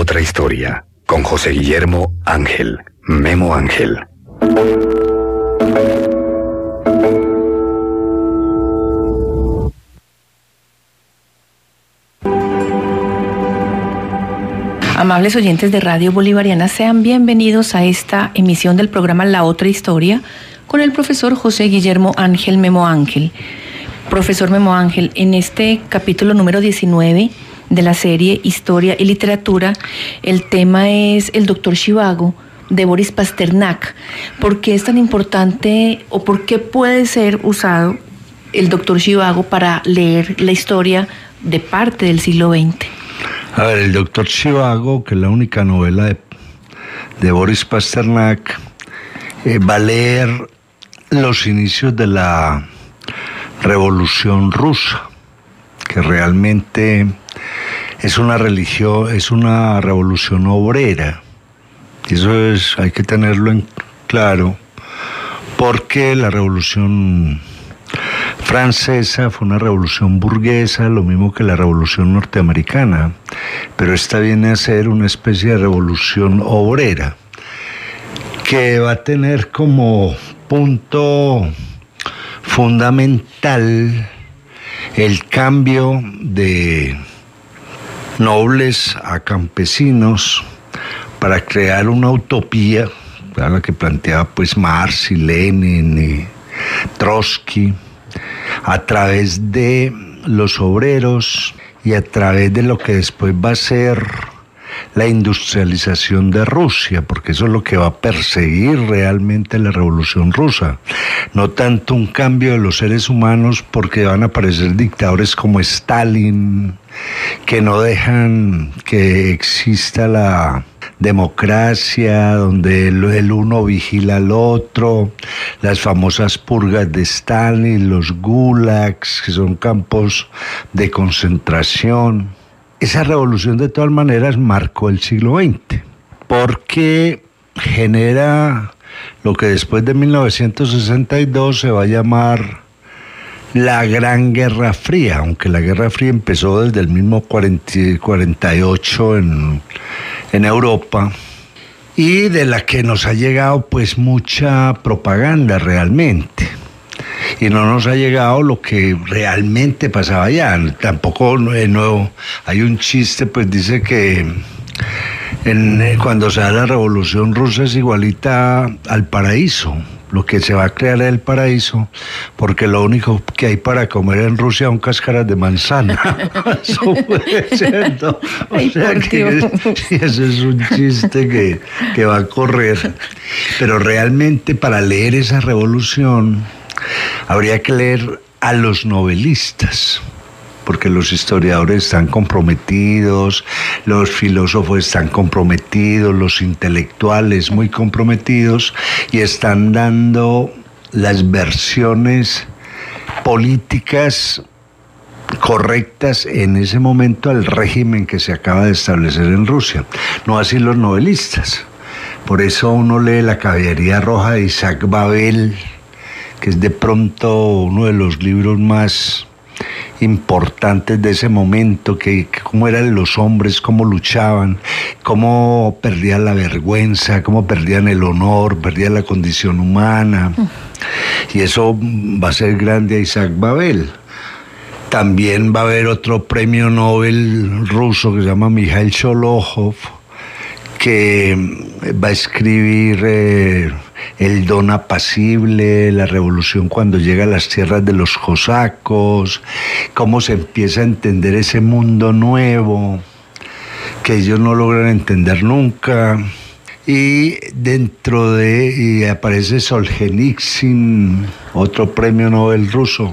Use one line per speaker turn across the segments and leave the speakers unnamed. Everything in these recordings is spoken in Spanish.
otra historia, con José Guillermo Ángel, Memo Ángel.
Amables oyentes de Radio Bolivariana, sean bienvenidos a esta emisión del programa La Otra Historia con el profesor José Guillermo Ángel Memo Ángel. Profesor Memo Ángel, en este capítulo número 19 de la serie Historia y Literatura, el tema es el Doctor Zhivago de Boris Pasternak. ¿Por qué es tan importante o por qué puede ser usado el Doctor Zhivago para leer la historia de parte del siglo XX?
A ver, el Doctor Zhivago, que es la única novela de Boris Pasternak, va a leer los inicios de la Revolución Rusa, que realmente es una religión, es una revolución obrera. Y eso hay que tenerlo en claro, porque la Revolución Francesa fue una revolución burguesa, lo mismo que la Revolución Norteamericana, pero esta viene a ser una especie de revolución obrera, que va a tener como punto fundamental el cambio de nobles a campesinos para crear una utopía, la que planteaba pues Marx y Lenin y Trotsky, a través de los obreros y a través de lo que después va a ser la industrialización de Rusia, porque eso es lo que va a perseguir realmente la Revolución Rusa. No tanto un cambio de los seres humanos, porque van a aparecer dictadores como Stalin, que no dejan que exista la democracia, donde el uno vigila al otro, las famosas purgas de Stalin, los gulags, que son campos de concentración. Esa revolución de todas maneras marcó el siglo XX, porque genera lo que después de 1962 se va a llamar la Gran Guerra Fría, aunque la Guerra Fría empezó desde el mismo 48 en Europa, y de la que nos ha llegado pues mucha propaganda realmente. Y no nos ha llegado lo que realmente pasaba allá. Tampoco nuevo. Hay un chiste, pues dice que cuando se da la Revolución Rusa es igualita al paraíso. Lo que se va a crear es el paraíso, porque lo único que hay para comer en Rusia son cáscaras de manzana. Eso puede ser, ¿no? O sea que ese es un chiste que va a correr. Pero realmente para leer esa revolución habría que leer a los novelistas, porque los historiadores están comprometidos, los filósofos están comprometidos, los intelectuales muy comprometidos, y están dando las versiones políticas correctas en ese momento al régimen que se acaba de establecer en Rusia. No así los novelistas. Por eso uno lee La Caballería Roja de Isaac Babel, que es de pronto uno de los libros más importantes de ese momento, que cómo eran los hombres, cómo luchaban, cómo perdían la vergüenza, cómo perdían el honor, perdían la condición humana. Y eso va a ser grande a Isaac Babel. También va a haber otro premio Nobel ruso que se llama Mikhail Sholokhov, que va a escribir El don apacible, la revolución cuando llega a las tierras de los cosacos, cómo se empieza a entender ese mundo nuevo que ellos no logran entender nunca. Y y aparece Solzhenitsyn, otro premio Nobel ruso,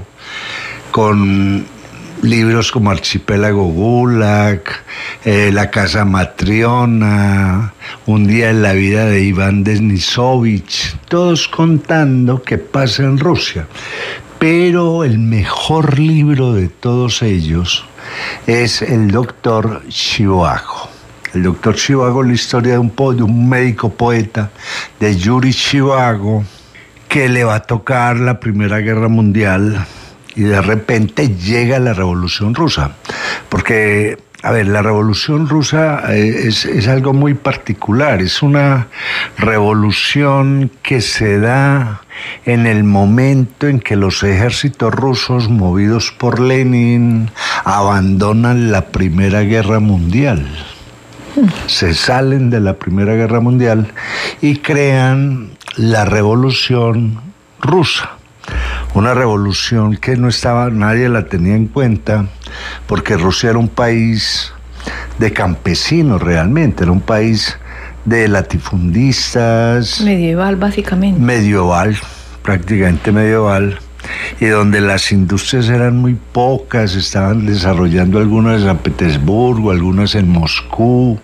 con libros como Archipiélago Gulag, La Casa Matriona, Un día en la vida de Iván Denisovich, todos contando qué pasa en Rusia. Pero el mejor libro de todos ellos es El Doctor Zhivago. El Doctor Zhivago es la historia de un médico poeta, de Yuri Zhivago, que le va a tocar la Primera Guerra Mundial y de repente llega la Revolución Rusa, porque A ver, la Revolución Rusa es algo muy particular. Es una revolución que se da en el momento en que los ejércitos rusos, movidos por Lenin, abandonan la Primera Guerra Mundial. Se salen de la Primera Guerra Mundial y crean la Revolución Rusa. Una revolución que no estaba, nadie la tenía en cuenta, porque Rusia era un país de campesinos realmente, era un país de latifundistas.
Medieval, básicamente.
Medieval, prácticamente medieval, y donde las industrias eran muy pocas, estaban desarrollando algunas en San Petersburgo, algunas en Moscú.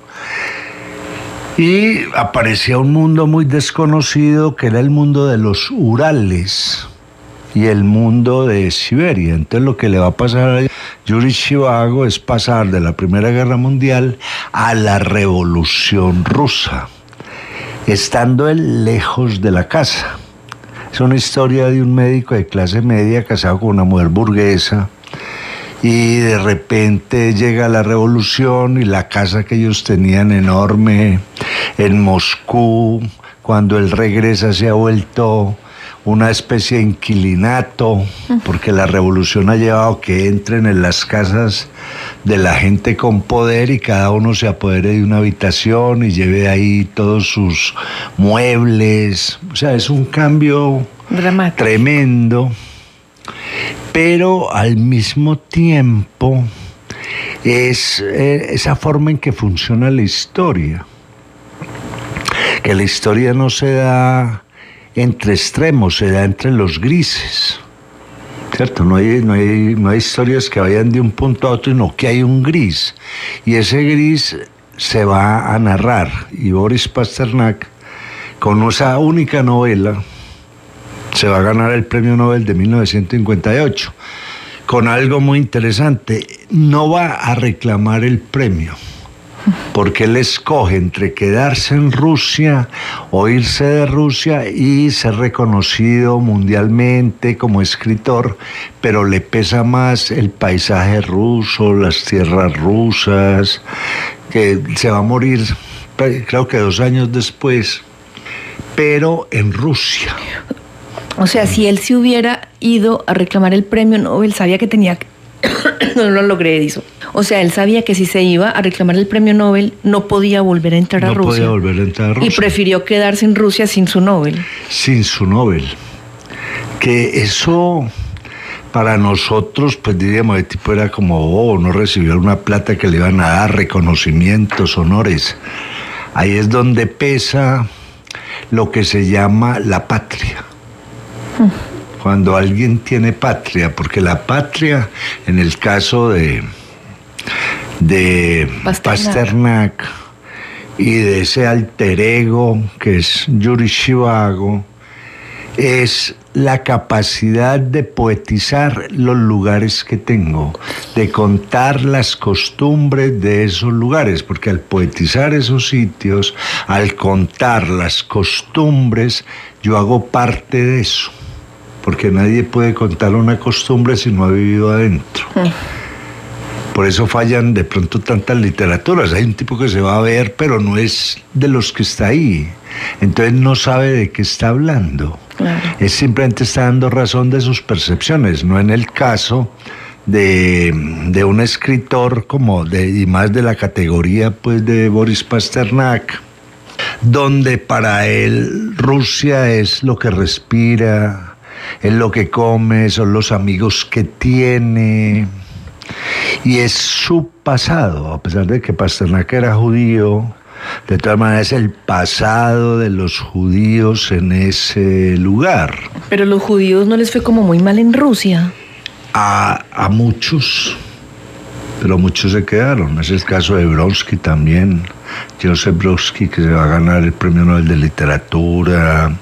Y aparecía un mundo muy desconocido, que era el mundo de los Urales y el mundo de Siberia. Entonces lo que le va a pasar a Yuri Zhivago es pasar de la Primera Guerra Mundial a la Revolución Rusa, estando él lejos de la casa. Es una historia de un médico de clase media casado con una mujer burguesa, y de repente llega la revolución y la casa que ellos tenían enorme en Moscú, cuando él regresa, se ha vuelto una especie de inquilinato, porque la revolución ha llevado que entren en las casas de la gente con poder y cada uno se apodere de una habitación y lleve ahí todos sus muebles. O sea, es un cambio
dramático,
tremendo, pero al mismo tiempo es esa forma en que funciona la historia, que la historia no se da entre extremos, se da entre los grises, ¿cierto? No hay historias que vayan de un punto a otro, sino que hay un gris, y ese gris se va a narrar, y Boris Pasternak, con esa única novela, se va a ganar el Premio Nobel de 1958, con algo muy interesante. No va a reclamar el premio, porque él escoge entre quedarse en Rusia o irse de Rusia y ser reconocido mundialmente como escritor, pero le pesa más el paisaje ruso, las tierras rusas, que se va a morir, creo que 2 años después, pero en Rusia.
O sea, si él se hubiera ido a reclamar el premio Nobel, sabía que tenía que... No lo logré, dijo. O sea, él sabía que si se iba a reclamar el premio Nobel, no podía volver a entrar a Rusia.
No podía volver a entrar a Rusia.
Y prefirió quedarse en Rusia sin su Nobel.
Sin su Nobel. Que eso, para nosotros, pues diríamos, de tipo era como, no recibió una plata que le iban a dar, reconocimientos, honores. Ahí es donde pesa lo que se llama la patria. Cuando alguien tiene patria, porque la patria, en el caso de Pasternak y de ese alter ego que es Yuri Zhivago, es la capacidad de poetizar los lugares que tengo, de contar las costumbres de esos lugares, porque al poetizar esos sitios, al contar las costumbres, yo hago parte de eso, porque nadie puede contar una costumbre si no ha vivido adentro. Por eso fallan de pronto tantas literaturas. Hay un tipo que se va a ver, pero no es de los que está ahí. Entonces no sabe de qué está hablando. Claro. Es simplemente está dando razón de sus percepciones, no en el caso de un escritor y más de la categoría pues de Boris Pasternak, donde para él Rusia es lo que respira, es lo que come, son los amigos que tiene, y es su pasado. A pesar de que Pasternak era judío, de todas maneras es el pasado de los judíos en ese lugar.
Pero los judíos no les fue como muy mal en Rusia.
A muchos, pero muchos se quedaron. Es el caso de Bronsky también, Joseph Brodsky, que se va a ganar el Premio Nobel de Literatura,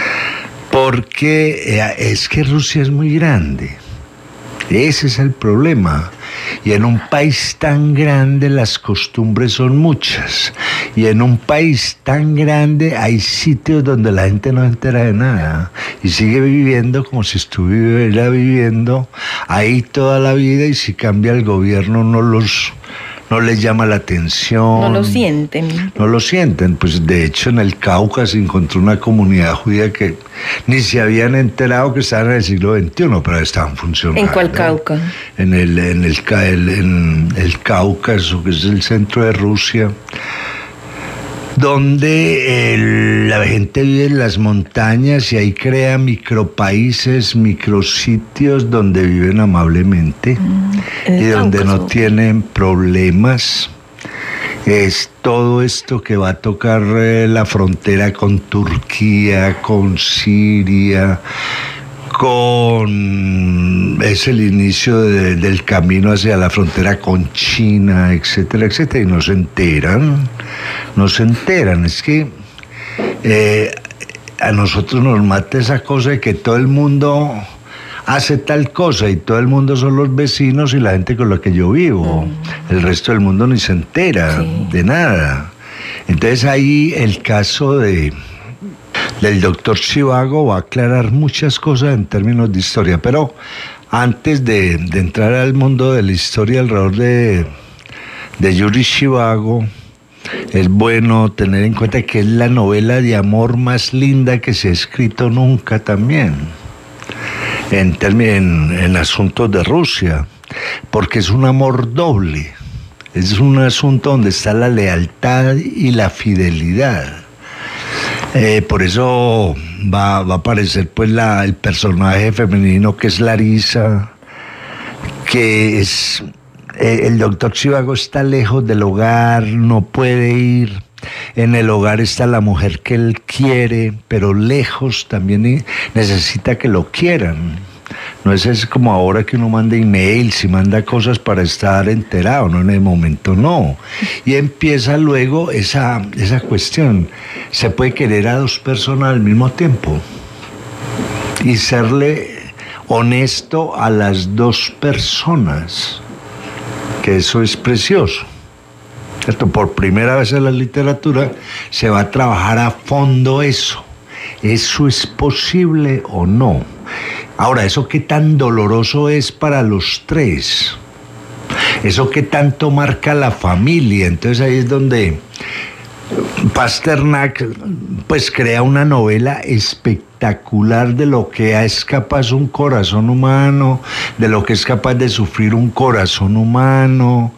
porque es que Rusia es muy grande. Ese es el problema. Y en un país tan grande las costumbres son muchas. Y en un país tan grande hay sitios donde la gente no se entera de nada. Y sigue viviendo como si estuviera viviendo ahí toda la vida, y si cambia el gobierno no no les llama la atención.
No lo sienten.
No lo sienten. Pues de hecho en el Cauca se encontró una comunidad judía que ni se habían enterado que estaban en el siglo XXI, pero estaban funcionando.
¿En cuál Cauca?
En el Cáucaso, que es el centro de Rusia, donde la gente vive en las montañas y ahí crea micropaíses, micrositios donde viven amablemente y donde no tienen problemas. Es todo esto que va a tocar la frontera con Turquía, con Siria, es el inicio del camino hacia la frontera con China, etcétera, etcétera, y no se enteran. Es que a nosotros nos mata esa cosa de que todo el mundo hace tal cosa y todo el mundo son los vecinos y la gente con la que yo vivo. El resto del mundo ni se entera de nada. Entonces ahí el caso del doctor Zhivago va a aclarar muchas cosas en términos de historia, pero antes de entrar al mundo de la historia alrededor de Yuri Zhivago, es bueno tener en cuenta que es la novela de amor más linda que se ha escrito nunca también, en asuntos de Rusia, porque es un amor doble, es un asunto donde está la lealtad y la fidelidad. Por eso va a aparecer pues el personaje femenino que es Larisa, que es el doctor Zhivago está lejos del hogar, no puede ir. En el hogar está la mujer que él quiere, pero lejos también necesita que lo quieran. No es como ahora que uno manda emails y manda cosas para estar enterado, no, en el momento no. Y empieza luego esa cuestión. Se puede querer a dos personas al mismo tiempo y serle honesto a las dos personas, que eso es precioso. ¿Cierto? Por primera vez en la literatura se va a trabajar a fondo eso. ¿Eso es posible o no? Ahora, ¿eso qué tan doloroso es para los tres? ¿Eso qué tanto marca la familia? Entonces ahí es donde Pasternak pues crea una novela espectacular de lo que es capaz un corazón humano, de lo que es capaz de sufrir un corazón humano,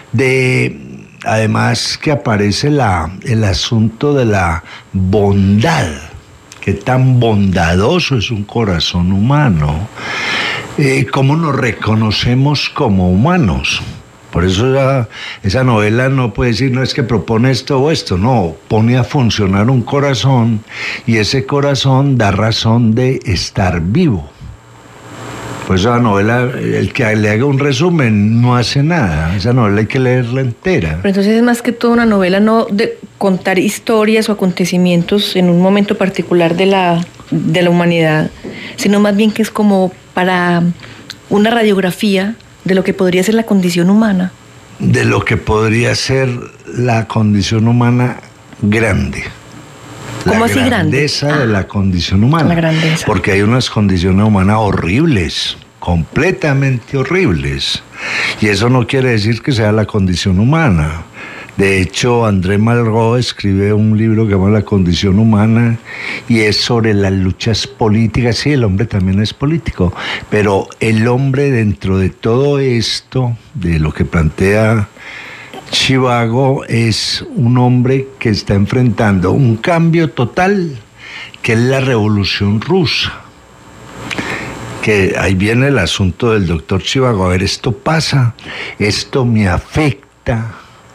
además que aparece el asunto de la bondad. Qué tan bondadoso es un corazón humano, cómo nos reconocemos como humanos. Por eso esa novela no puede decir, no es que propone esto o esto, no, pone a funcionar un corazón y ese corazón da razón de estar vivo. Pues esa novela, el que le haga un resumen no hace nada, esa novela hay que leerla entera.
Pero entonces es más que todo una novela no de contar historias o acontecimientos en un momento particular de la humanidad, sino más bien que es como para una radiografía de lo que podría ser la condición humana.
De lo que podría ser la condición humana grande.
¿Cómo así grande?
La grandeza de la condición humana.
La grandeza.
Porque hay unas condiciones humanas horribles, completamente horribles. Y eso no quiere decir que sea la condición humana. De hecho, André Malraux escribe un libro que se llama La condición humana y es sobre las luchas políticas. Sí, el hombre también es político, pero el hombre dentro de todo esto, de lo que plantea Zhivago, es un hombre que está enfrentando un cambio total, que es la revolución rusa. Que ahí viene el asunto del doctor Zhivago. A ver, esto pasa, esto me afecta,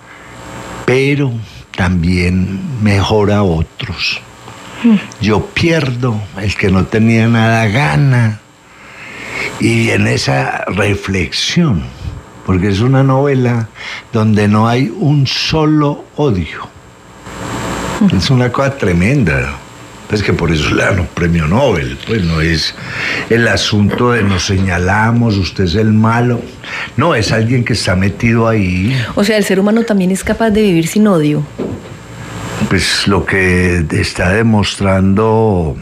pero también mejora a otros. Yo pierdo, el que no tenía nada gana. Y en esa reflexión, porque es una novela donde no hay un solo odio. Es una cosa tremenda. Es que por eso le dan un premio Nobel. Pues no es el asunto de nos señalamos, usted es el malo. No, es alguien que está metido ahí.
O sea, el ser humano también es capaz de vivir sin odio.
Pues lo que está demostrando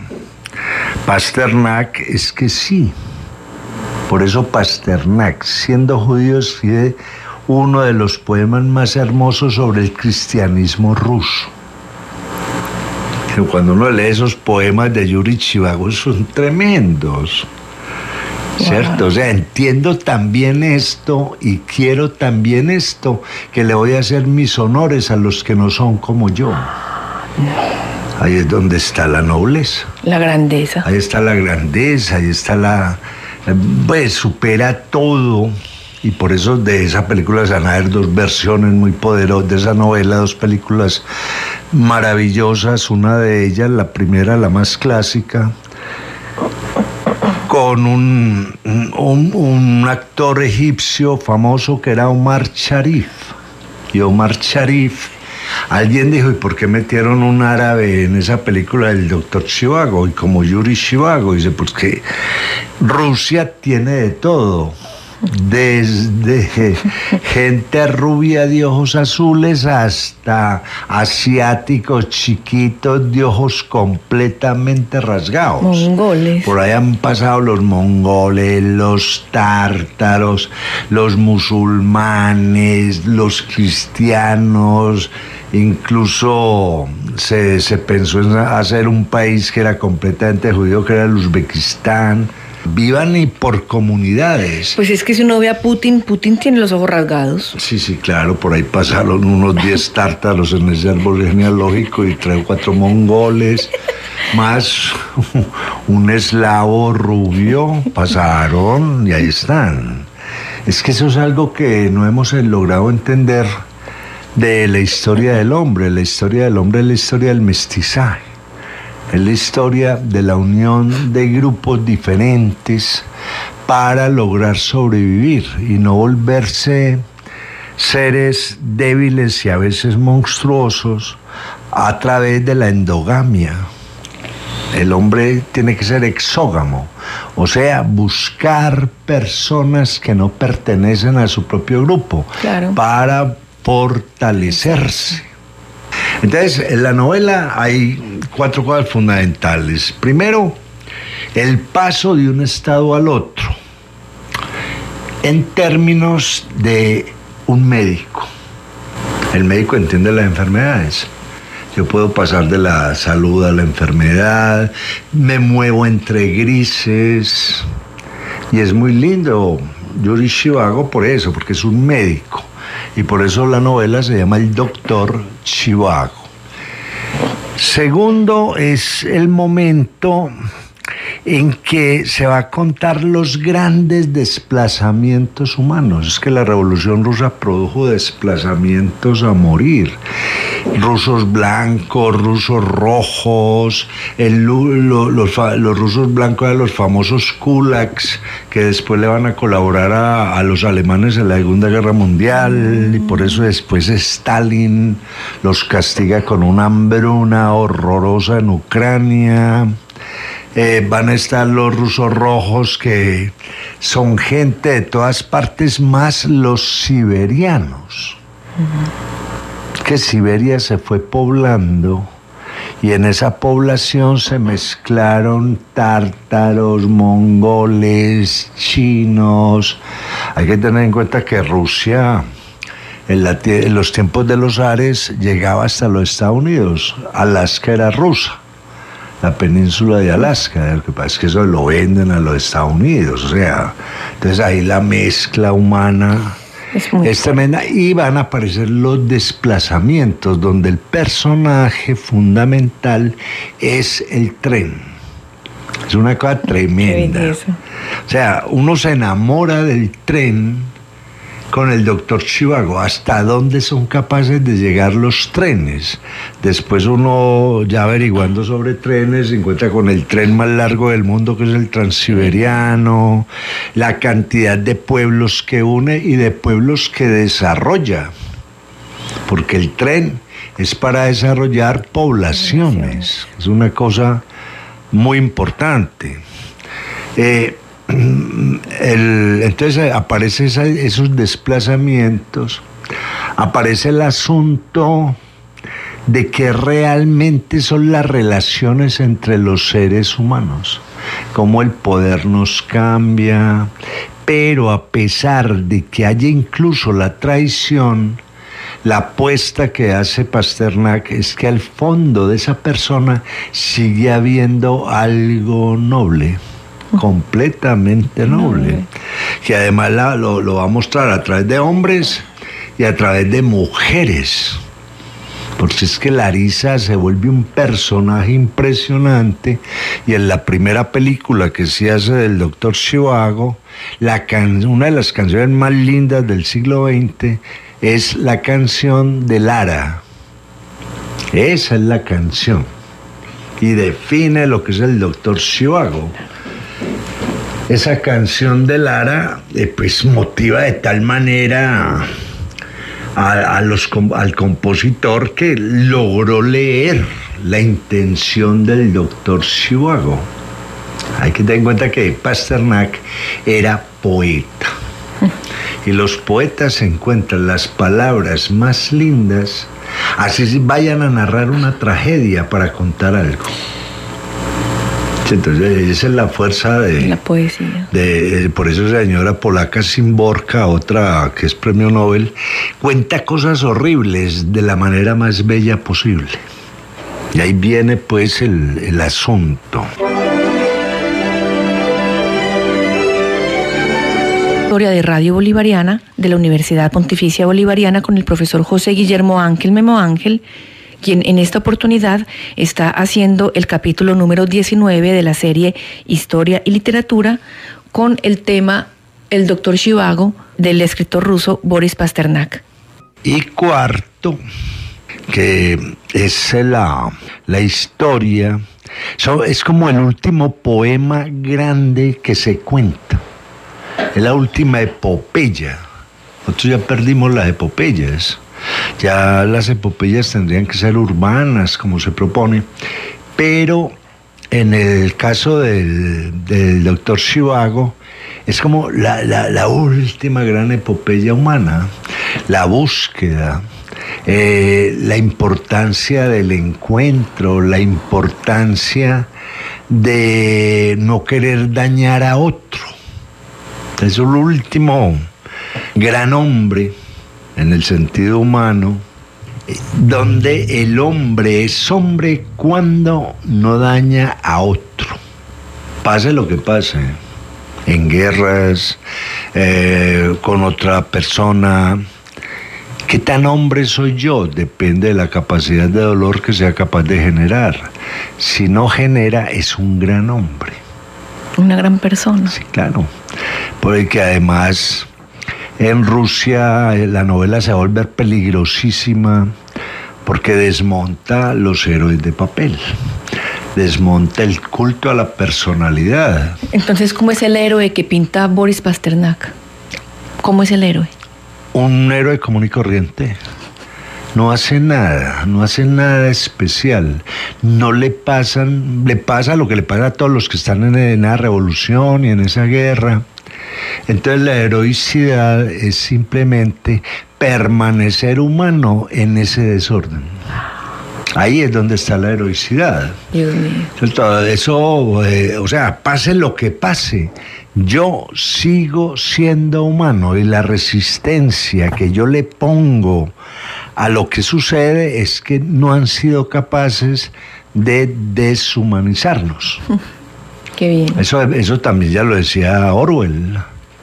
Pasternak es que sí. Por eso Pasternak, siendo judío, escribe uno de los poemas más hermosos sobre el cristianismo ruso. Cuando uno lee esos poemas de Yuri Zhivago son tremendos, ¿cierto? O sea, entiendo también esto y quiero también esto, que le voy a hacer mis honores a los que no son como yo. Ahí es donde está la nobleza.
La grandeza.
Ahí está la grandeza, ahí está pues supera todo. Y por eso de esa película se van a ver dos versiones muy poderosas de esa novela, dos películas maravillosas. Una de ellas, la primera, la más clásica, con un actor egipcio famoso que era Omar Sharif. Y Omar Sharif, alguien dijo, ¿y por qué metieron un árabe en esa película del Dr. Zhivago? Y como Yuri Zhivago, dice, pues que Rusia tiene de todo. Desde gente rubia de ojos azules hasta asiáticos chiquitos de ojos completamente rasgados.
Mongoles.
Por ahí han pasado los mongoles, los tártaros, los musulmanes, los cristianos. Incluso se pensó en hacer un país que era completamente judío, que era el Uzbekistán. Vivan y por comunidades.
Pues es que si uno ve a Putin tiene los ojos rasgados.
Sí, claro, por ahí pasaron unos 10 tártaros en ese árbol genealógico y 3 o 4 mongoles, más un eslavo rubio, pasaron y ahí están. Es que eso es algo que no hemos logrado entender de la historia del hombre. La historia del hombre es la historia del mestizaje. Es la historia de la unión de grupos diferentes para lograr sobrevivir y no volverse seres débiles y a veces monstruosos a través de la endogamia. El hombre tiene que ser exógamo, o sea, buscar personas que no pertenecen a su propio grupo,
claro,
para fortalecerse. Entonces, en la novela hay 4 cosas fundamentales. Primero, el paso de un estado al otro, en términos de un médico. El médico entiende las enfermedades. Yo puedo pasar de la salud a la enfermedad, me muevo entre grises, y es muy lindo Yuri Zhivago por eso, porque es un médico. Y por eso la novela se llama El Doctor Zhivago. Segundo, es el momento en que se va a contar los grandes desplazamientos humanos. Es que la Revolución Rusa produjo desplazamientos a morir. Rusos blancos, rusos rojos, los rusos blancos eran los famosos kulaks, que después le van a colaborar a los alemanes en la Segunda Guerra Mundial, y por eso después Stalin los castiga con una hambruna horrorosa en Ucrania. Van a estar los rusos rojos, que son gente de todas partes, más los siberianos. Que Siberia se fue poblando y en esa población se mezclaron tártaros, mongoles, chinos. Hay que tener en cuenta que Rusia en los tiempos de los zares llegaba hasta los Estados Unidos. Alaska era rusa, la península de Alaska. Lo que pasa es que eso lo venden a los Estados Unidos. O sea, entonces ahí la mezcla humana es tremenda, y van a aparecer los desplazamientos, donde el personaje fundamental es el tren. Es una cosa tremenda. O sea, uno se enamora del tren con el Dr. Zhivago, hasta dónde son capaces de llegar los trenes. Después uno, ya averiguando sobre trenes, se encuentra con el tren más largo del mundo, que es el Transiberiano, la cantidad de pueblos que une y de pueblos que desarrolla, porque el tren es para desarrollar poblaciones. Es una cosa muy importante. Entonces aparecen esos desplazamientos, aparece el asunto de que realmente son las relaciones entre los seres humanos, cómo el poder nos cambia, Pero a pesar de que haya incluso la traición, la apuesta que hace Pasternak es que al fondo de esa persona sigue habiendo algo noble, completamente noble, que además lo va a mostrar a través de hombres y a través de mujeres. Porque es que Larisa se vuelve un personaje impresionante, y en la primera película que se hace del Dr. Zhivago, una de las canciones más lindas del siglo XX es la canción de Lara. Esa es la canción y define lo que es el Dr. Zhivago. Esa canción de Lara pues motiva de tal manera al compositor que logró leer la intención del Dr. Zhivago. Hay que tener en cuenta que Pasternak era poeta, y los poetas encuentran las palabras más lindas, así vayan a narrar una tragedia para contar algo. Entonces esa es la fuerza de
la poesía.
Por eso esa señora polaca Szymborska, otra que es premio Nobel, cuenta cosas horribles de la manera más bella posible. Y ahí viene pues el asunto.
Historia de Radio Bolivariana de la Universidad Pontificia Bolivariana con el profesor José Guillermo Ángel Memo Ángel, quien en esta oportunidad está haciendo el capítulo número 19 de la serie Historia y Literatura con el tema El Dr. Zhivago del escritor ruso Boris Pasternak.
Y cuarto, que es la historia, es como el último poema grande que se cuenta, es la última epopeya. Nosotros ya perdimos las epopeyas. Ya las epopeyas tendrían que ser urbanas, como se propone, pero en el caso del Dr. Zhivago es como la última gran epopeya humana, la búsqueda, la importancia del encuentro, la importancia de no querer dañar a otro. Es el último gran hombre en el sentido humano, donde el hombre es hombre cuando no daña a otro. Pase lo que pase, en guerras, con otra persona. ¿Qué tan hombre soy yo? Depende de la capacidad de dolor que sea capaz de generar. Si no genera, es un gran hombre.
Una gran persona.
Sí, claro. Porque además en Rusia la novela se va a volver peligrosísima porque desmonta los héroes de papel, desmonta el culto a la personalidad.
Entonces, ¿cómo es el héroe que pinta Boris Pasternak? ¿Cómo es el héroe?
Un héroe común y corriente. No hace nada especial. Le pasa lo que le pasa a todos los que están en la revolución y en esa guerra. Entonces la heroicidad es simplemente permanecer humano en ese desorden. Ahí es donde está la heroicidad.
Dios mío.
Todo eso, pase lo que pase, yo sigo siendo humano, y la resistencia que yo le pongo a lo que sucede es que no han sido capaces de deshumanizarnos.
Qué bien.
Eso también ya lo decía Orwell.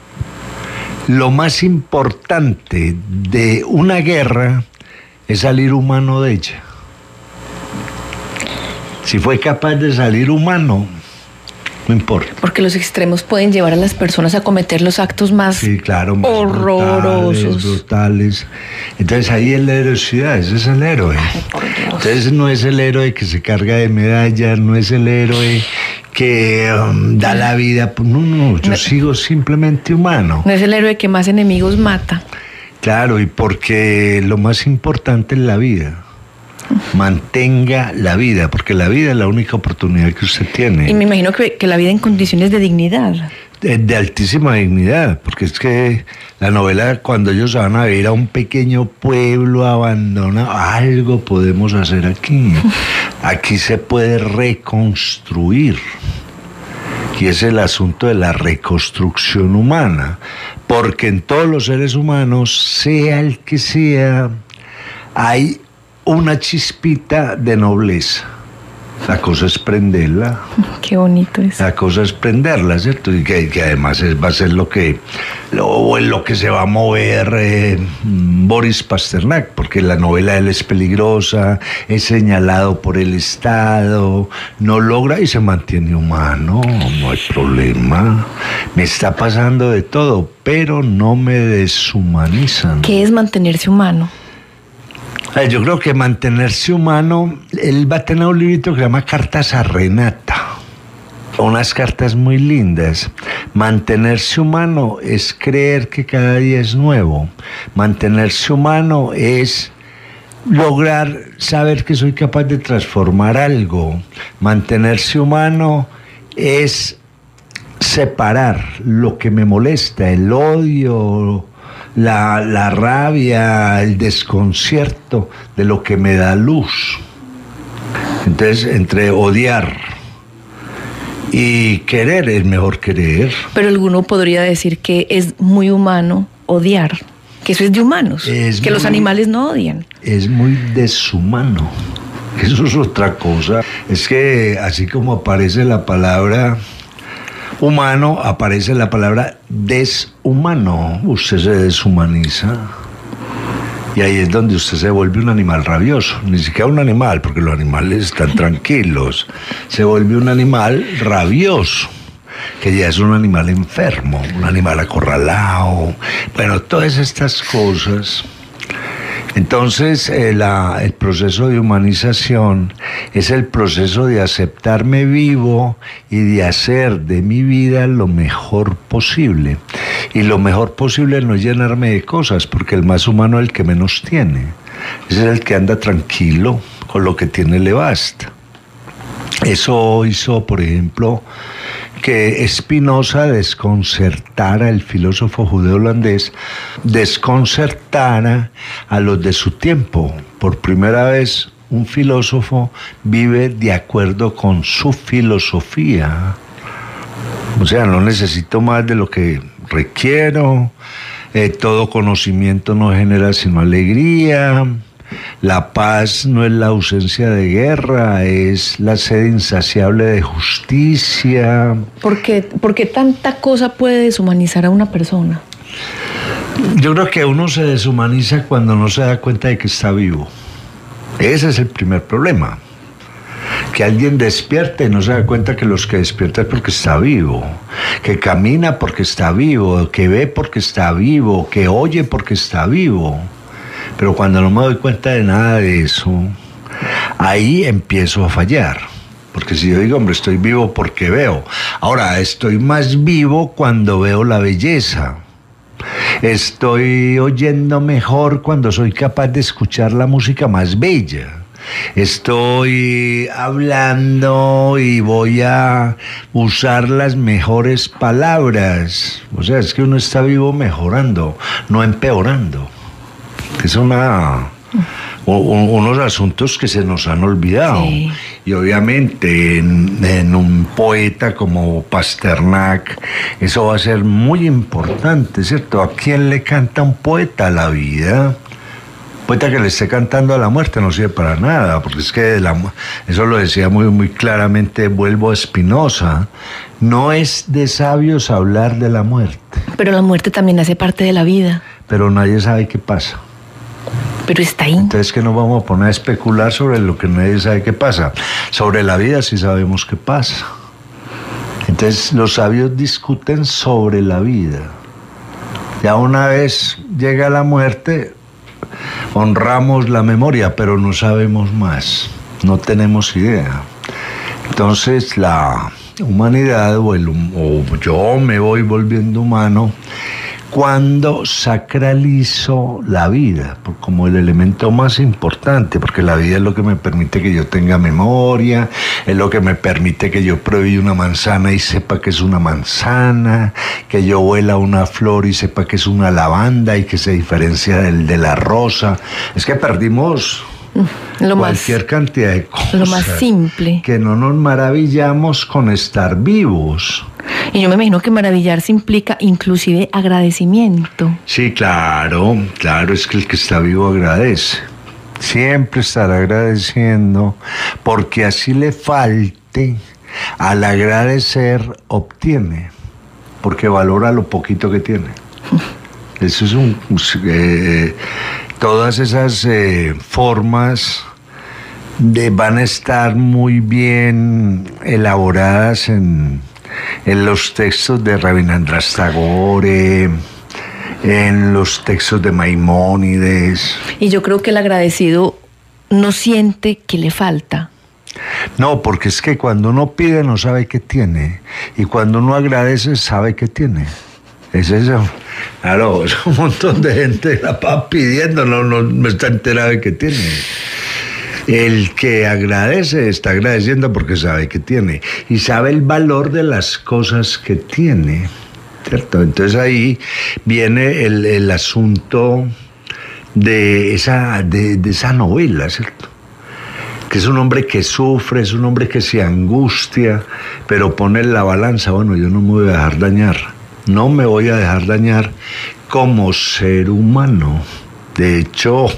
Lo más importante de una guerra es salir humano de ella. Si fue capaz de salir humano, no importa.
Porque los extremos pueden llevar a las personas a cometer los actos más,
más
horrorosos.
Brutales. Entonces ahí es la heroicidad, ese es el héroe.
Ay, por Dios.
Entonces no es el héroe que se carga de medallas, no es el héroe que da la vida. No, yo sigo simplemente humano.
No es el héroe que más enemigos mata.
Claro, y porque lo más importante es la vida. Mantenga la vida, porque la vida es la única oportunidad que usted tiene.
Y me imagino que la vida en condiciones de dignidad.
De altísima dignidad, porque es que la novela, cuando ellos van a vivir a un pequeño pueblo abandonado, algo podemos hacer aquí. Aquí se puede reconstruir. y es el asunto de la reconstrucción humana, porque en todos los seres humanos, sea el que sea, hay una chispita de nobleza. La cosa es prenderla.
Qué bonito es.
La cosa es prenderla, ¿cierto? Y que además va a ser lo que se va a mover Boris Pasternak, porque la novela de él es peligrosa, es señalado por el Estado, no logra y se mantiene humano, no hay problema. Me está pasando de todo, pero no me deshumanizan.
¿Qué es mantenerse humano?
Yo creo que mantenerse humano, él va a tener un librito que se llama Cartas a Renata. Unas cartas muy lindas. Mantenerse humano es creer que cada día es nuevo. Mantenerse humano es lograr saber que soy capaz de transformar algo. Mantenerse humano es separar lo que me molesta, el odio, la rabia, el desconcierto de lo que me da luz. Entonces, entre odiar y querer es mejor querer.
Pero alguno podría decir que es muy humano odiar, que eso es de humanos, que los animales no odian.
Es muy deshumano. Eso es otra cosa. Es que así como aparece la palabra humano, aparece la palabra deshumano. Usted se deshumaniza. Y ahí es donde usted se vuelve un animal rabioso. Ni siquiera un animal, porque los animales están tranquilos. Se vuelve un animal rabioso, que ya es un animal enfermo, un animal acorralado. Bueno, todas estas cosas. Entonces, el proceso de humanización es el proceso de aceptarme vivo y de hacer de mi vida lo mejor posible. Y lo mejor posible no es llenarme de cosas, porque el más humano es el que menos tiene. Ese es el que anda tranquilo, con lo que tiene le basta. Eso hizo, por ejemplo, que Spinoza desconcertara, el filósofo judeo holandés, desconcertara a los de su tiempo. Por primera vez, un filósofo vive de acuerdo con su filosofía. O sea, no necesito más de lo que requiero, todo conocimiento no genera sino alegría. La paz no es la ausencia de guerra, es la sed insaciable de justicia.
¿Por qué tanta cosa puede deshumanizar a una persona?
Yo creo que uno se deshumaniza cuando no se da cuenta de que está vivo. Ese es el primer problema. Que alguien despierte y no se da cuenta que los que despierta es porque está vivo, que camina porque está vivo, que ve porque está vivo, que oye porque está vivo. Pero cuando no me doy cuenta de nada de eso, ahí empiezo a fallar. Porque si yo digo, hombre, estoy vivo porque veo. Ahora, estoy más vivo cuando veo la belleza. Estoy oyendo mejor cuando soy capaz de escuchar la música más bella. Estoy hablando y voy a usar las mejores palabras. O sea, es que uno está vivo mejorando, no empeorando. Es unos asuntos que se nos han olvidado. Sí. Y obviamente en un poeta como Pasternak eso va a ser muy importante, ¿cierto? ¿A quién le canta un poeta? A la vida. Poeta que le esté cantando a la muerte no sirve para nada, porque es que eso lo decía muy, muy claramente, vuelvo a Spinoza, no es de sabios hablar de la muerte.
Pero la muerte también hace parte de la vida.
Pero nadie sabe qué pasa.
Pero está ahí.
Entonces, ¿qué nos vamos a poner a especular sobre lo que nadie sabe qué pasa? Sobre la vida sí sabemos qué pasa. Entonces, los sabios discuten sobre la vida. Ya una vez llega la muerte, honramos la memoria, pero no sabemos más, no tenemos idea. Entonces la humanidad o yo me voy volviendo humano cuando sacralizo la vida como el elemento más importante, porque la vida es lo que me permite que yo tenga memoria, es lo que me permite que yo pruebe una manzana y sepa que es una manzana, que yo huela una flor y sepa que es una lavanda y que se diferencia de la rosa. Es que perdimos cualquier cantidad de cosas.
Lo más simple.
Que no nos maravillamos con estar vivos.
Y yo me imagino que maravillarse implica inclusive agradecimiento.
Sí, claro, es que el que está vivo agradece. Siempre estará agradeciendo, porque así le falte, al agradecer obtiene, porque valora lo poquito que tiene. Eso es todas esas formas van a estar muy bien elaboradas en los textos de Rabindranath Tagore, en los textos de Maimónides.
Y yo creo que el agradecido no siente que le falta.
No, porque es que cuando uno pide no sabe qué tiene, y cuando uno agradece sabe qué tiene. Es eso. Claro, es un montón de gente la va pidiendo, no está enterado de qué tiene. El que agradece está agradeciendo porque sabe que tiene y sabe el valor de las cosas que tiene, ¿cierto? Entonces ahí viene el asunto de esa novela, ¿cierto? Que es un hombre que sufre, es un hombre que se angustia, pero pone en la balanza, bueno, yo no me voy a dejar dañar, no me voy a dejar dañar como ser humano. De hecho,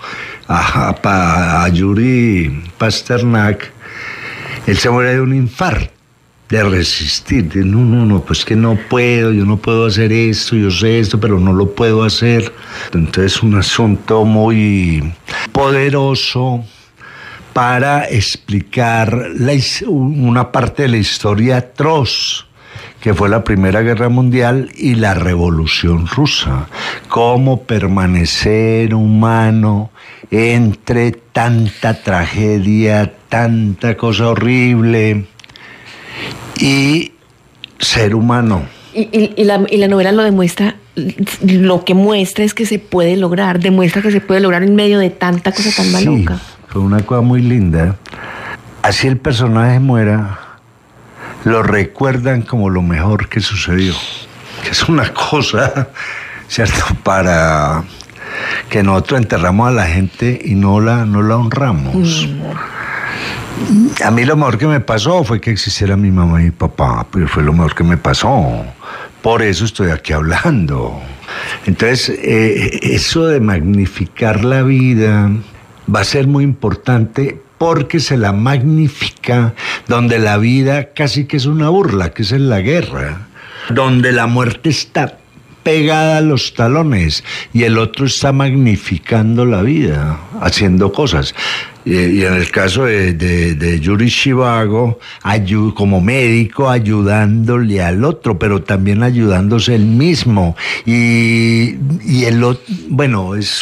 a Yuri Pasternak, él se muere de un infarto, de resistir, de no, pues que no puedo, yo no puedo hacer esto, yo sé esto, pero no lo puedo hacer. Entonces un asunto muy poderoso para explicar una parte de la historia atroz que fue la Primera Guerra Mundial y la Revolución Rusa. Cómo permanecer humano entre tanta tragedia, tanta cosa horrible y ser humano.
Y la novela lo demuestra, lo que muestra es que se puede lograr, demuestra que se puede lograr en medio de tanta cosa tan maluca.
Fue una cosa muy linda. Así el personaje muera, lo recuerdan como lo mejor que sucedió, que es una cosa, ¿cierto?, para que nosotros enterramos a la gente y no la honramos. A mí lo mejor que me pasó fue que existiera mi mamá y mi papá, pero fue lo mejor que me pasó. Por eso estoy aquí hablando. Entonces, eso de magnificar la vida va a ser muy importante, porque se la magnifica donde la vida casi que es una burla, que es en la guerra, donde la muerte está pegada a los talones y el otro está magnificando la vida, haciendo cosas. Y en el caso de Yuri Zhivago, como médico, ayudándole al otro, pero también ayudándose él mismo. Y el otro, bueno, es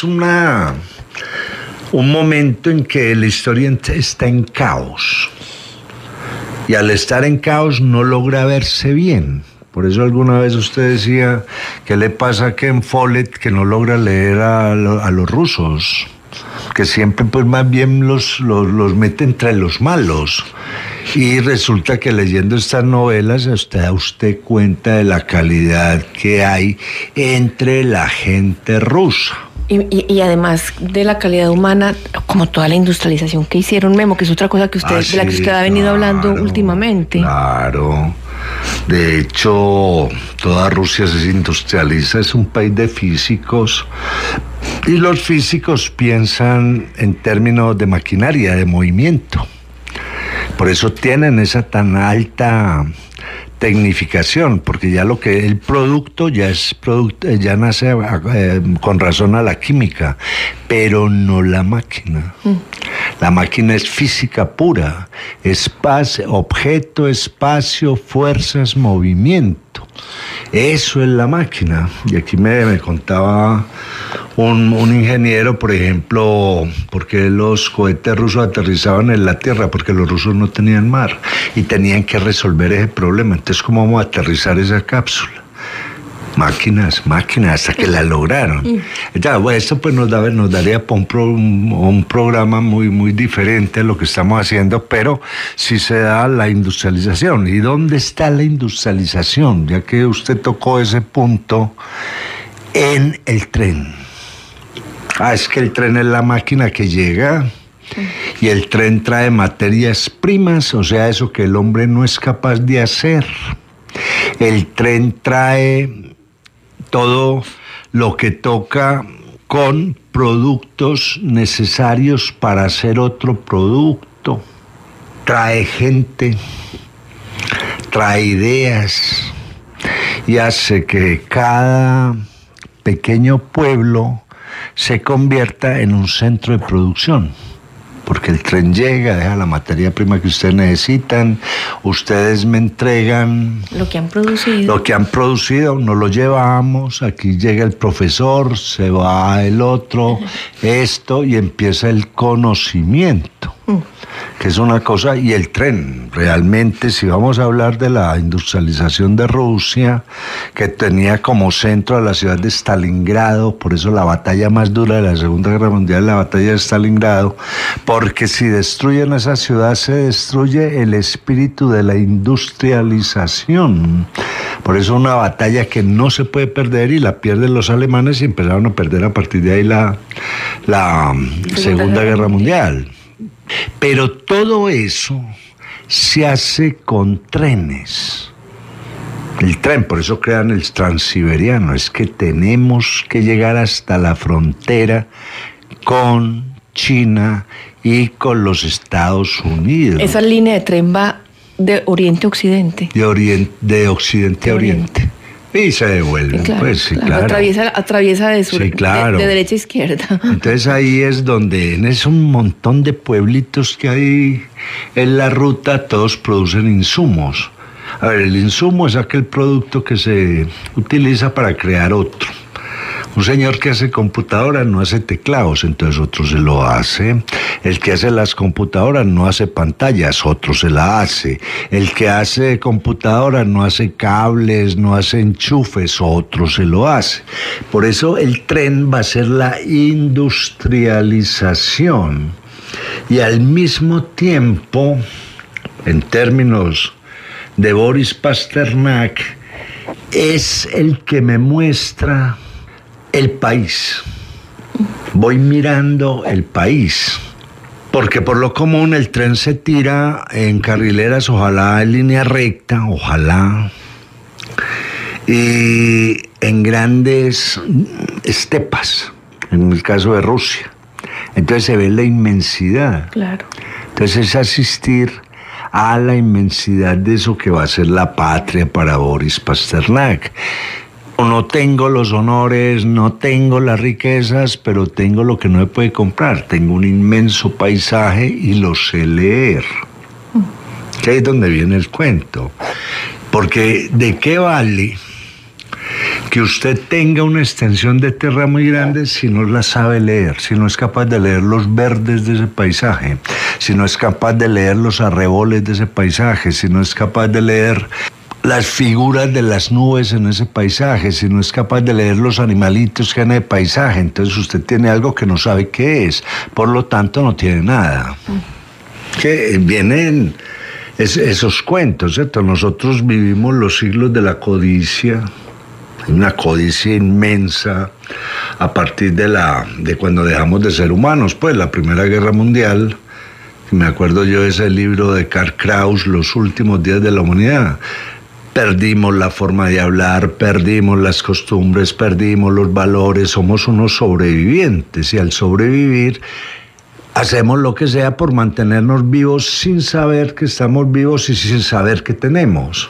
un momento en que la historia está en caos. Y al estar en caos no logra verse bien. Por eso alguna vez usted decía, ¿qué le pasa a Ken Follett que no logra leer a los rusos? Que siempre pues más bien los mete entre los malos. Y resulta que leyendo estas novelas se da usted cuenta de la calidad que hay entre la gente rusa.
Y además de la calidad humana, como toda la industrialización que hicieron, Memo, que es otra cosa que usted, de la que usted ha venido hablando últimamente.
Claro. De hecho, toda Rusia se industrializa, es un país de físicos. Y los físicos piensan en términos de maquinaria, de movimiento. Por eso tienen esa tan alta tecnificación, porque ya el producto ya es producto, ya nace con razón a la química, pero no la máquina. La máquina es física pura, espacio, objeto, espacio, fuerzas, movimiento. Eso es la máquina. Y aquí me contaba un ingeniero, por ejemplo, porque los cohetes rusos aterrizaban en la Tierra, porque los rusos no tenían mar y tenían que resolver ese problema. Entonces, ¿cómo vamos a aterrizar esa cápsula? Máquinas, hasta que la lograron. Ya, bueno, esto pues nos daría para un programa muy, muy diferente a lo que estamos haciendo, pero sí se da la industrialización. ¿Y dónde está la industrialización? Ya que usted tocó ese punto, en el tren. Es que el tren es la máquina que llega Y el tren trae materias primas, o sea, eso que el hombre no es capaz de hacer. El tren trae todo lo que toca con productos necesarios para hacer otro producto. Trae gente, trae ideas y hace que cada pequeño pueblo se convierta en un centro de producción. Porque el tren llega, deja la materia prima que ustedes necesitan, ustedes me entregan
lo que han producido.
Lo que han producido, nos lo llevamos, aquí llega el profesor, se va el otro, esto, y empieza el conocimiento, que es una cosa, y el tren, realmente, si vamos a hablar de la industrialización de Rusia, que tenía como centro a la ciudad de Stalingrado, por eso la batalla más dura de la Segunda Guerra Mundial es la batalla de Stalingrado, porque si destruyen esa ciudad se destruye el espíritu de la industrialización. Por eso una batalla que no se puede perder y la pierden los alemanes y empezaron a perder a partir de ahí la Segunda Guerra Mundial. Pero todo eso se hace con trenes. El tren, por eso crean el Transiberiano, es que tenemos que llegar hasta la frontera con China y con los Estados Unidos.
Esa línea de tren va de oriente a occidente.
De occidente a oriente. Y se devuelve,
claro,
pues sí, claro.
Atraviesa de sur,
sí, claro.
de derecha a izquierda.
Entonces ahí es donde en ese un montón de pueblitos que hay en la ruta, todos producen insumos. A ver, el insumo es aquel producto que se utiliza para crear otro. Un señor que hace computadoras no hace teclados, entonces otro se lo hace. El que hace las computadoras no hace pantallas, otro se la hace. El que hace computadoras no hace cables, no hace enchufes, otro se lo hace. Por eso el tren va a ser la industrialización. Y al mismo tiempo, en términos de Boris Pasternak, es el que me muestra el país. Voy mirando el país, porque por lo común el tren se tira en carrileras, ojalá en línea recta, ojalá, y en grandes estepas, en el caso de Rusia. Entonces se ve la inmensidad.
Claro.
Entonces es asistir a la inmensidad de eso que va a ser la patria para Boris Pasternak. No tengo los honores, no tengo las riquezas, pero tengo lo que no se puede comprar. Tengo un inmenso paisaje y lo sé leer. Que ahí es donde viene el cuento. Porque ¿de qué vale que usted tenga una extensión de tierra muy grande si no la sabe leer, si no es capaz de leer los verdes de ese paisaje, si no es capaz de leer los arreboles de ese paisaje, si no es capaz de leer las figuras de las nubes en ese paisaje, si no es capaz de leer los animalitos que hay en el paisaje? Entonces usted tiene algo que no sabe qué es, por lo tanto no tiene nada. Que vienen esos cuentos, ¿cierto? Nosotros vivimos los siglos de la codicia, una codicia inmensa a partir de cuando dejamos de ser humanos, pues la Primera Guerra Mundial. Me acuerdo yo de ese libro de Karl Kraus, Los últimos días de la humanidad. Perdimos la forma de hablar, perdimos las costumbres, perdimos los valores, somos unos sobrevivientes y al sobrevivir hacemos lo que sea por mantenernos vivos sin saber que estamos vivos y sin saber que tenemos.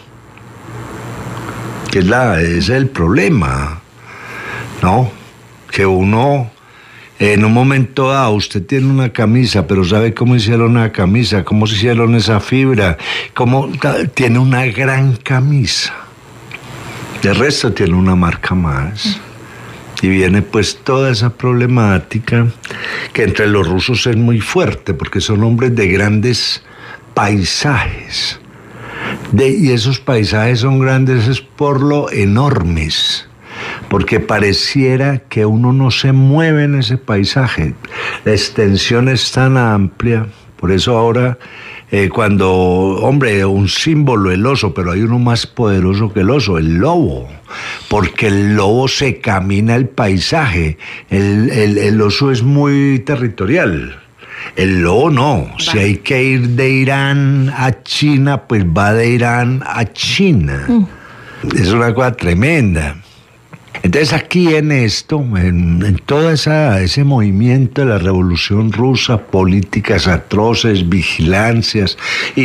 Que es el problema, ¿no? Que uno, en un momento dado, usted tiene una camisa, pero ¿sabe cómo hicieron una camisa? ¿Cómo se hicieron esa fibra? ¿Cómo tiene una gran camisa? De resto tiene una marca más. Y viene pues toda esa problemática que entre los rusos es muy fuerte, porque son hombres de grandes paisajes. Y esos paisajes son grandes es por lo enormes, porque pareciera que uno no se mueve en ese paisaje. La extensión es tan amplia, por eso ahora cuando, hombre, un símbolo, el oso, pero hay uno más poderoso que el oso, el lobo, porque el lobo se camina el paisaje, el oso es muy territorial. El lobo no. Va. Si hay que ir de Irán a China, pues va de Irán a China. Es una cosa tremenda. Entonces aquí en esto, en todo ese movimiento de la Revolución Rusa, políticas atroces, vigilancias,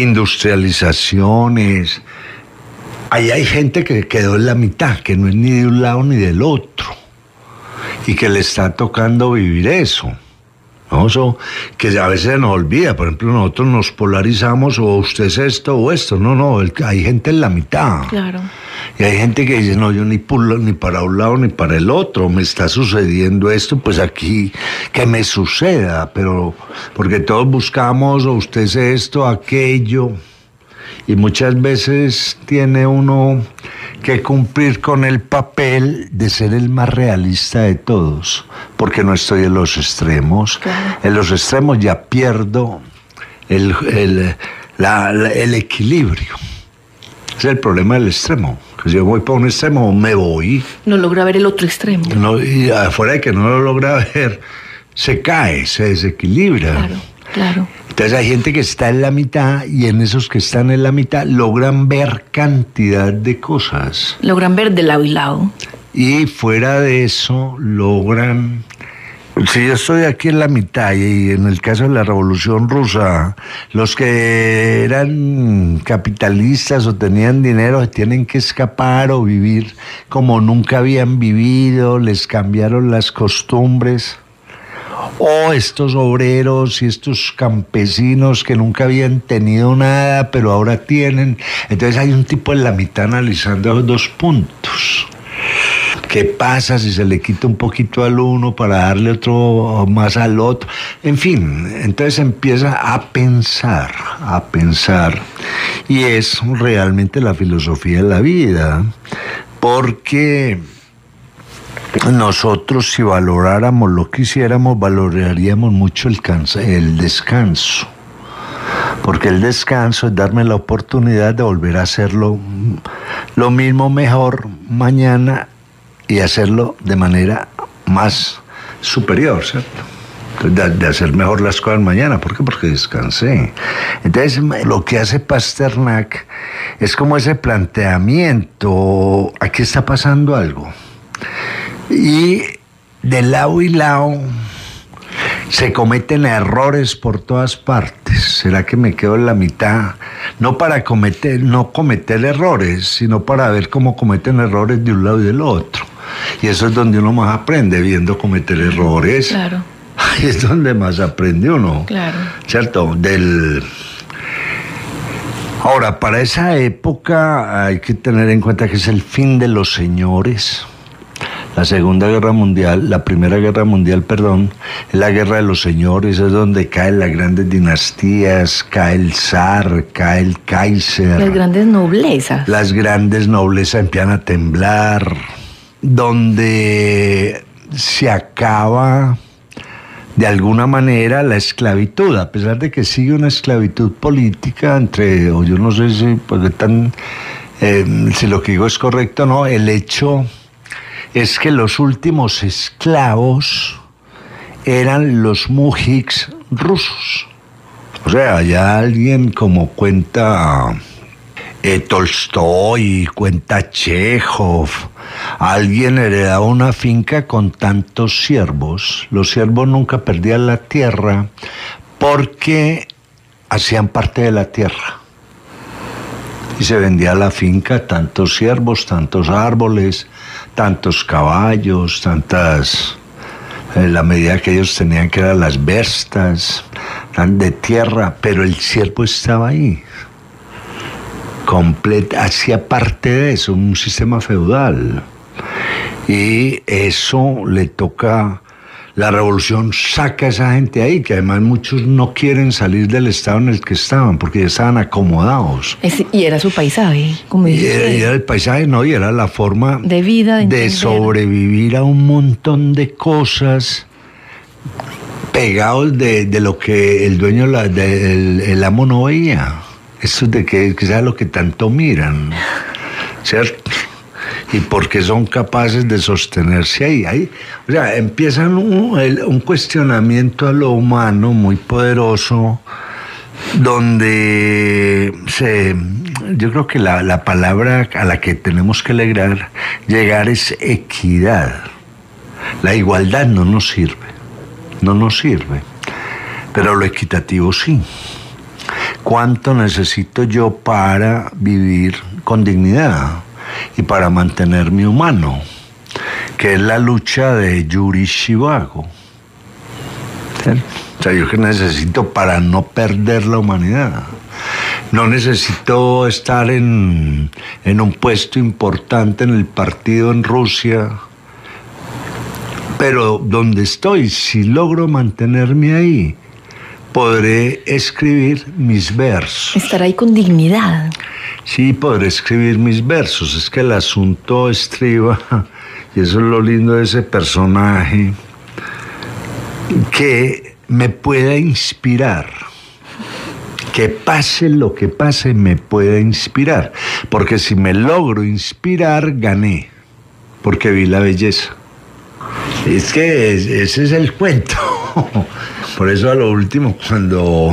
industrializaciones, ahí hay gente que quedó en la mitad, que no es ni de un lado ni del otro, y que le está tocando vivir eso. ¿No? Eso que a veces se nos olvida. Por ejemplo, nosotros nos polarizamos, o usted es esto o esto. No, hay gente en la mitad.
Claro.
Y hay gente que dice, no, yo ni para un lado ni para el otro, me está sucediendo esto, pues aquí que me suceda, pero porque todos buscamos, o usted es esto, aquello, y muchas veces tiene uno que cumplir con el papel de ser el más realista de todos, porque no estoy en los extremos. Claro. En los extremos ya pierdo el equilibrio. Ese es el problema del extremo. Que si yo voy para un extremo, me voy.
No logra ver el otro extremo.
No, y afuera de que no lo logra ver, se cae, se desequilibra.
Claro, claro.
Entonces hay gente que está en la mitad, y en esos que están en la mitad logran ver cantidad de cosas.
Logran ver de lado y lado.
Y fuera de eso logran... Si yo estoy aquí en la mitad, y en el caso de la Revolución Rusa, los que eran capitalistas o tenían dinero tienen que escapar o vivir como nunca habían vivido, les cambiaron las costumbres. O estos obreros y estos campesinos que nunca habían tenido nada, pero ahora tienen. Entonces hay un tipo en la mitad analizando esos dos puntos. ¿Qué pasa si se le quita un poquito al uno para darle otro más al otro? En fin, entonces empieza a pensar. Y es realmente la filosofía de la vida. Porque nosotros, si valoráramos lo que hiciéramos, valoraríamos mucho el descanso. Porque el descanso es darme la oportunidad de volver a hacerlo lo mismo, mejor mañana, y hacerlo de manera más superior, ¿cierto? De hacer mejor las cosas mañana. ¿Por qué? Porque descansé. Entonces, lo que hace Pasternak es como ese planteamiento: aquí está pasando algo. Y de lado y lado se cometen errores por todas partes. ¿Será que me quedo en la mitad? No para no cometer errores, sino para ver cómo cometen errores de un lado y del otro. Y eso es donde uno más aprende, viendo cometer errores.
Claro.
Ahí es donde más aprende uno.
Claro.
¿Cierto? Ahora, para esa época hay que tener en cuenta que es el fin de los señores. La Primera Guerra Mundial, es la guerra de los señores, es donde caen las grandes dinastías, cae el zar, cae el Kaiser.
Las grandes noblezas.
Las grandes noblezas empiezan a temblar, donde se acaba de alguna manera la esclavitud, a pesar de que sigue una esclavitud política o yo no sé si lo que digo es correcto o no. El hecho es que los últimos esclavos eran los mujiks rusos. O sea, ya alguien como cuenta Tolstoy, cuenta Chekhov, alguien heredaba una finca con tantos siervos. Los siervos nunca perdían la tierra porque hacían parte de la tierra. Y se vendía la finca, tantos siervos, tantos árboles, tantos caballos, la medida que ellos tenían, que eran las verstas de tierra, pero el siervo estaba ahí. Hacía parte de eso, un sistema feudal. Y eso le toca... La revolución saca a esa gente ahí, que además muchos no quieren salir del estado en el que estaban, porque ya estaban acomodados.
Y era su paisaje, como dice.
Y era el paisaje, no, y era la forma
de vida,
de sobrevivir a un montón de cosas, pegados de lo que el dueño, el amo no veía. Eso de que sea lo que tanto miran, ¿cierto? y porque son capaces de sostenerse ahí. O sea, empiezan un cuestionamiento a lo humano muy poderoso, donde yo creo que la palabra a la que tenemos que llegar es equidad. La igualdad no nos sirve, pero lo equitativo sí. ¿Cuánto necesito yo para vivir con dignidad y para mantenerme humano? Que es la lucha de Yuri Zhivago. ¿Sí? O sea, yo que necesito para no perder la humanidad. No necesito estar en un puesto importante en el partido en Rusia, pero donde estoy, si logro mantenerme ahí, podré escribir mis versos.
Estar ahí con dignidad.
Sí, podré escribir mis versos. Es que el asunto estriba, y eso es lo lindo de ese personaje, que me pueda inspirar. Que pase lo que pase, me pueda inspirar. Porque si me logro inspirar, gané. Porque vi la belleza. Es que ese es el cuento. Por eso a lo último, cuando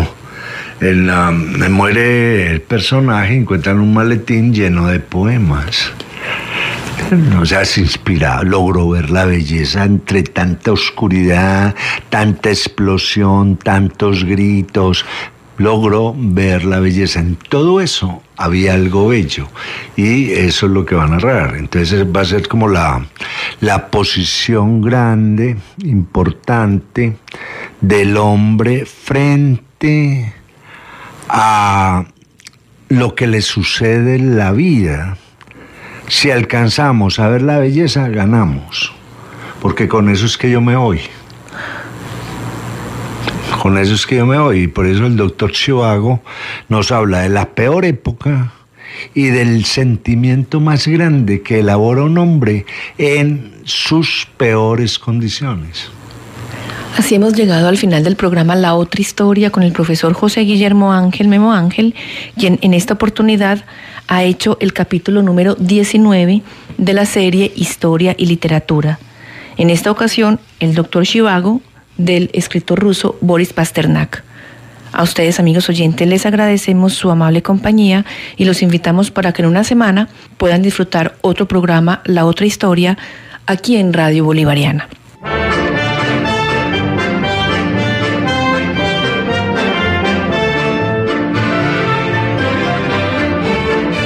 muere el personaje, encuentran un maletín lleno de poemas. O sea, se inspira, logró ver la belleza entre tanta oscuridad, tanta explosión, tantos gritos. Logró ver la belleza. En todo eso había algo bello. Y eso es lo que va a narrar. Entonces va a ser como la posición grande, importante, del hombre frente a lo que le sucede en la vida. Si alcanzamos a ver la belleza, ganamos. Porque con eso es que yo me voy. Con eso es que yo me voy. Y por eso el doctor Zhivago nos habla de la peor época y del sentimiento más grande que elabora un hombre en sus peores condiciones.
Así hemos llegado al final del programa La Otra Historia con el profesor José Guillermo Ángel Memo Ángel, quien en esta oportunidad ha hecho el capítulo número 19 de la serie Historia y Literatura. En esta ocasión, el doctor Zhivago del escritor ruso Boris Pasternak. A ustedes, amigos oyentes, les agradecemos su amable compañía y los invitamos para que en una semana puedan disfrutar otro programa, La Otra Historia, aquí en Radio Bolivariana.